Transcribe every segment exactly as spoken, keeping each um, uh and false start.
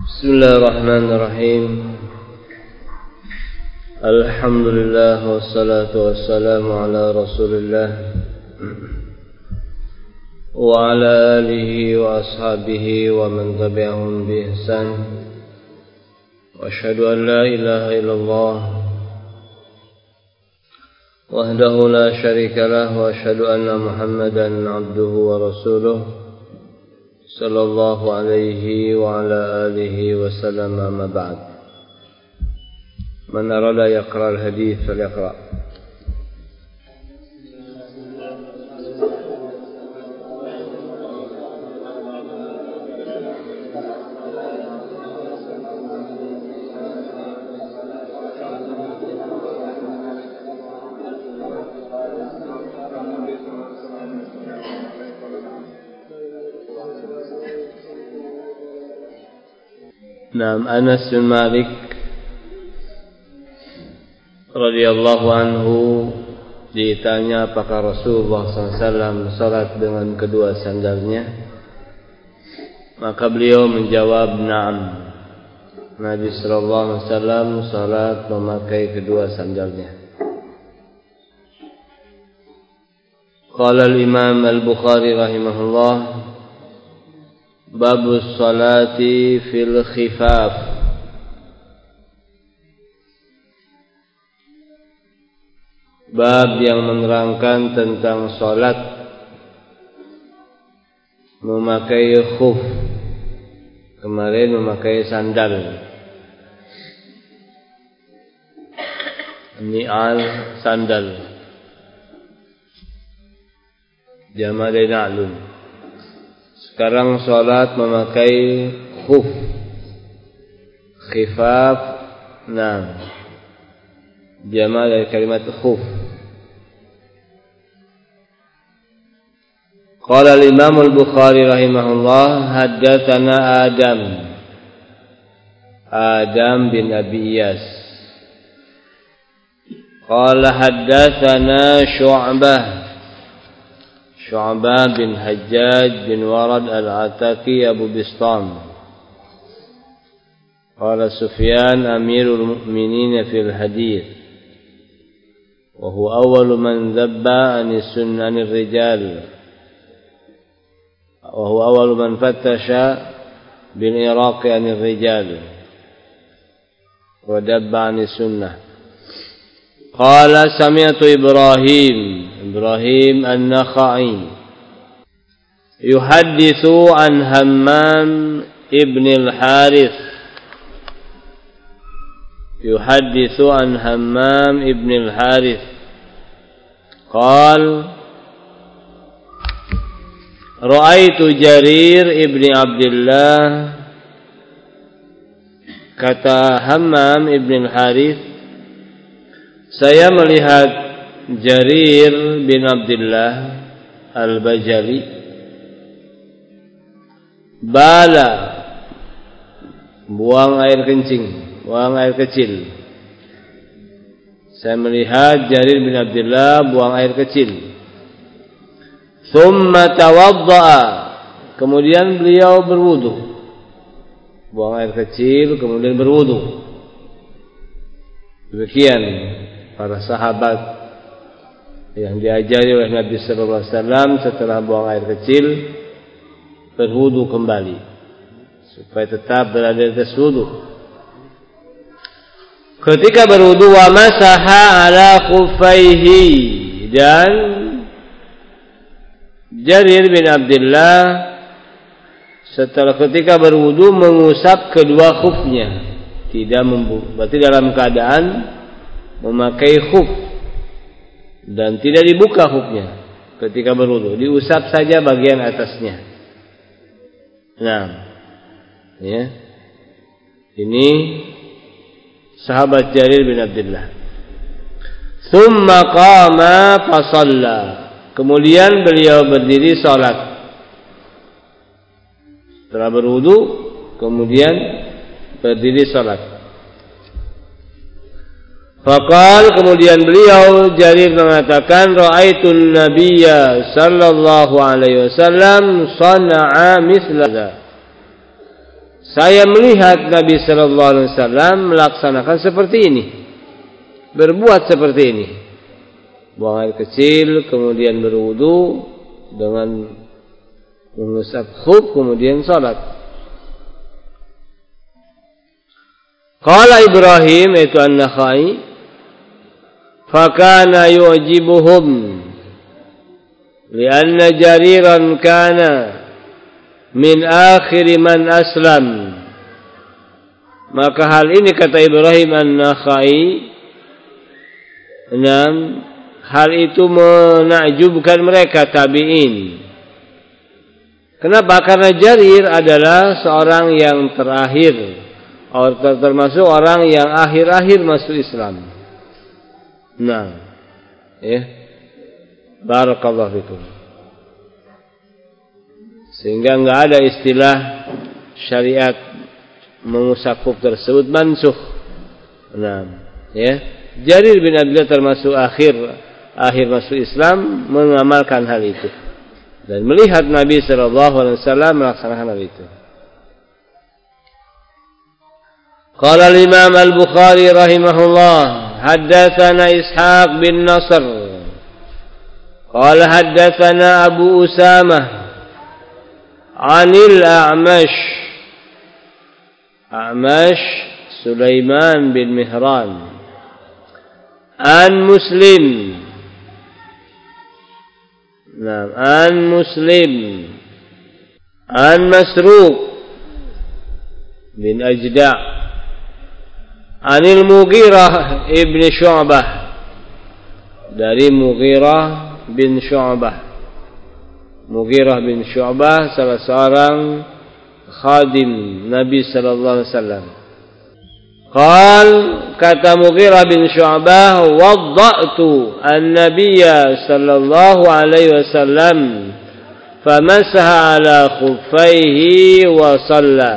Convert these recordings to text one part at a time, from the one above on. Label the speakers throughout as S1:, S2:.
S1: Bismillahirrahmanirrahim. Alhamdulillah wassalatu wassalamu ala Rasulillah wa ala alihi wa ashabihi wa man tabi'ahum bi ihsan. Wa asyhadu an la ilaha illallah wahdahu la syarika lah wa asyhadu anna Muhammadan abduhu wa rasuluh sallallahu alaihi wa ala alihi wa sallam. Amma ba'd. Man arada yaqra al-hadith falyaqra. Naam, Anas bin Malik radhiyallahu anhu ditanya apakah Rasulullah sallallahu alaihi wasallam salat dengan kedua sandalnya, maka beliau menjawab na'am. Nabi sallallahu alaihi wasallam salat memakai kedua sandalnya. Qala al-Imam al-Bukhari rahimahullah, Babus salati fil khifaf. Bab yang menerangkan tentang salat memakai khuf. Kemarin memakai sandal. Ni'al, sandal. Jama' dari na'lun. Sekarang salat memakai khuf, khifaf, nam, jama' dari kalimat khuf. Qala al-Imam al-Bukhari rahimahullah, haddatsana Adam, Adam bin Abi Iyas. Qala haddatsana Syu'bah, Syu'bah bin Hajjaj bin Warad al-Ataki Abu Bistam. Qala Sufyan amirul mu'minin fil hadith, wa huwa awwalu man dhabba an sunnanir rijal, wa huwa awwalu man fattasha bil iraq anir rijal wa dabba an sunnah. Qala sami'tu Ibrahim Ibrahim an-Nakhai yuhaddithu an Hammam ibn al-Harith yuhaddithu an Hammam ibn al-Harith qala ra'aitu Jarir ibn Abdullah, kata Hammam ibn al-Harith, saya melihat Jarir bin Abdullah al-Bajali bala, buang air kencing, buang air kecil. Saya melihat Jarir bin Abdullah buang air kecil. Thumma tawadda'a, kemudian beliau berwudu. Buang air kecil kemudian berwudu. Demikian para sahabat yang diajari oleh Nabi sallallahu alaihi wasallam setelah buang air kecil berwudu kembali supaya tetap berada di atas wudu. Ketika berwudu, wa masaha ala khuffaihi, dan Jarir bin Abdullah setelah ketika berwudu mengusap kedua khufnya, tidak membu, berarti dalam keadaan memakai khuf dan tidak dibuka khufnya ketika berwudu, diusap saja bagian atasnya. Nah, ya. Ini sahabat Jarir bin Abdullah. Tsumma qama fa shalla, kemudian beliau berdiri salat. Setelah berwudu kemudian berdiri salat. Faqal, kemudian beliau Jarir mengatakan, ra'aitun nabiyya sallallahu alaihi wasallam sana'a mithla. Saya melihat Nabi sallallahu alaihi wasallam melaksanakan seperti ini. Berbuat seperti ini. Buang air kecil, kemudian berwudu dengan mengusap khuf, kemudian salat. Qala Ibrahim itu An-Nakhai, fakana yu'jibuhum lianna Jariran kana min akhir man aslam. Maka hal ini kata Ibrahim An-Nakhai, enam, hal itu menakjubkan mereka tabi'in. Kenapa? Karena Jarir adalah seorang yang terakhir, termasuk orang yang akhir-akhir masuk Islam. Nah, ya, barakallahu fikum. Sehingga enggak ada istilah syariat mengusap khuf tersebut mansukh. Nah, ya, Jarir bin Abdullah termasuk akhir akhir masuk Islam mengamalkan hal itu dan melihat Nabi sallallahu alaihi wasallam melaksanakan hal itu. Qala al-Imam Al-Bukhari rahimahullah, haddatsana Ishaq bin Nasr qala haddatsana Abu Usamah anil A'mash A'mash Sulaiman bin Mihran an Muslim, nah, an Muslim an Masruq bin Ajda' anil Mughirah ibn Syu'bah, dari Mughirah bin Syu'bah. Mughirah bin Syu'bah salah seorang khadim Nabi sallallahu alaihi wasallam. Qal, kata Mughirah bin Syu'bah, wadda'tu an-nabiyya sallallahu alaihi wasallam famasaha ala khuffaihi wa shalla.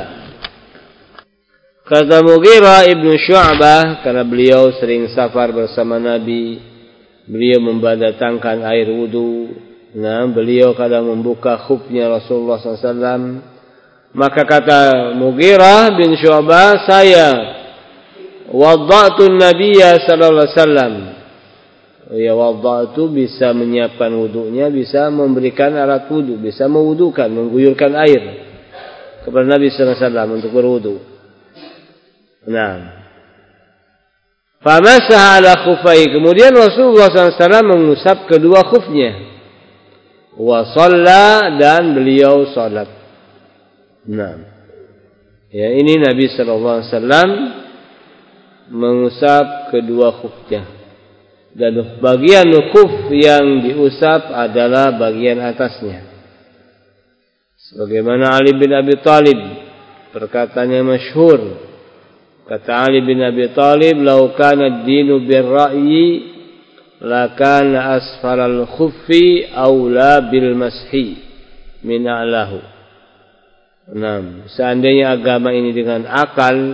S1: Kata Mughirah ibn Syu'bah, karena beliau sering safar bersama Nabi, beliau mendatangkan air wudu. Nah, beliau kadang membuka khufnya Rasulullah sallallahu alaihi wasallam. Maka kata Mughirah bin Syu'bah, saya wadda'tu an-nabiyya sallallahu alaihi wasallam. Ya, wadda'tu bisa menyiapkan wudunya, bisa memberikan alat wudu, bisa mewudukan, mengguyurkan air kepada Nabi sallallahu alaihi wasallam untuk berwudu. Nah, famasaha ala khuffai, kemudian Rasulullah sallallahu alaihi wasallam mengusap kedua khufnya. Wa shalla, dan beliau salat. Nah, ya, ini Nabi sallallahu alaihi wasallam mengusap kedua khufnya. Dan bagian khuf yang diusap adalah bagian atasnya. Sebagaimana Ali bin Abi Thalib, perkataannya masyhur. Kata Ali bin Abi Thalib, "Lau kana ad-dinu bir-ra'yi, la kana asfalal khuffi aula bil mashi min a'lahu." Nah, seandainya agama ini dengan akal,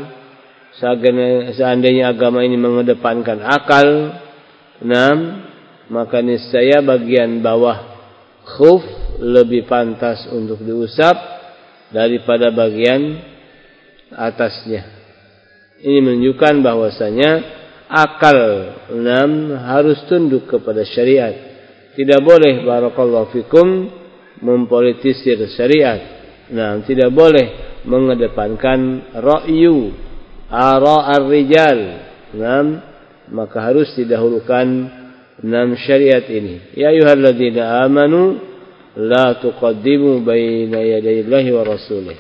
S1: seandainya agama ini mengedepankan akal, nah, maka niscaya bagian bawah khuf lebih pantas untuk diusap daripada bagian atasnya. Ini menunjukkan bahwasanya akal, enam, harus tunduk kepada syariat. Tidak boleh, barakallahu fikum, mempolitisir syariat. Nah, tidak boleh mengedepankan ra'yu, ara ar-rijal. Nah, maka harus didahulukan enam syariat ini. Ya ayyuhalladzina amanu la tuqaddimu baina yadayillahi wa rasulih.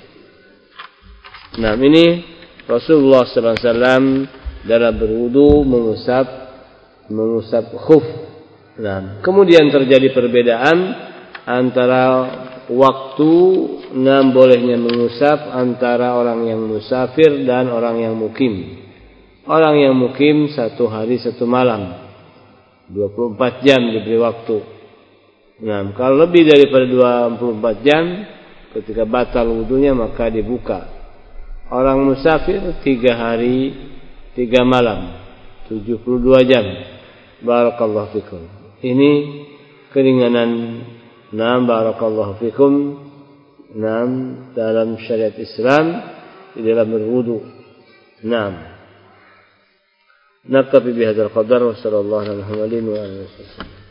S1: Nah, ini Rasulullah sallallahu alaihi wasallam dalam berwudu mengusap mengusap khuf. Nah, kemudian terjadi perbedaan antara waktu enam bolehnya mengusap antara orang yang musafir dan orang yang mukim. Orang yang mukim satu hari satu malam, dua puluh empat jam diberi waktu. Nah, kalau lebih daripada dua puluh empat jam, ketika batal wudunya maka dibuka. Orang musafir tiga hari tiga malam, tujuh puluh dua jam. Barakallahu fikum. Ini keringanan, nam, barakallahu fikum, nam, dalam syariat Islam di dalam berwudu. Naam. Naktafi bihadzal qadar wa sallallahu alaihi wa sallam.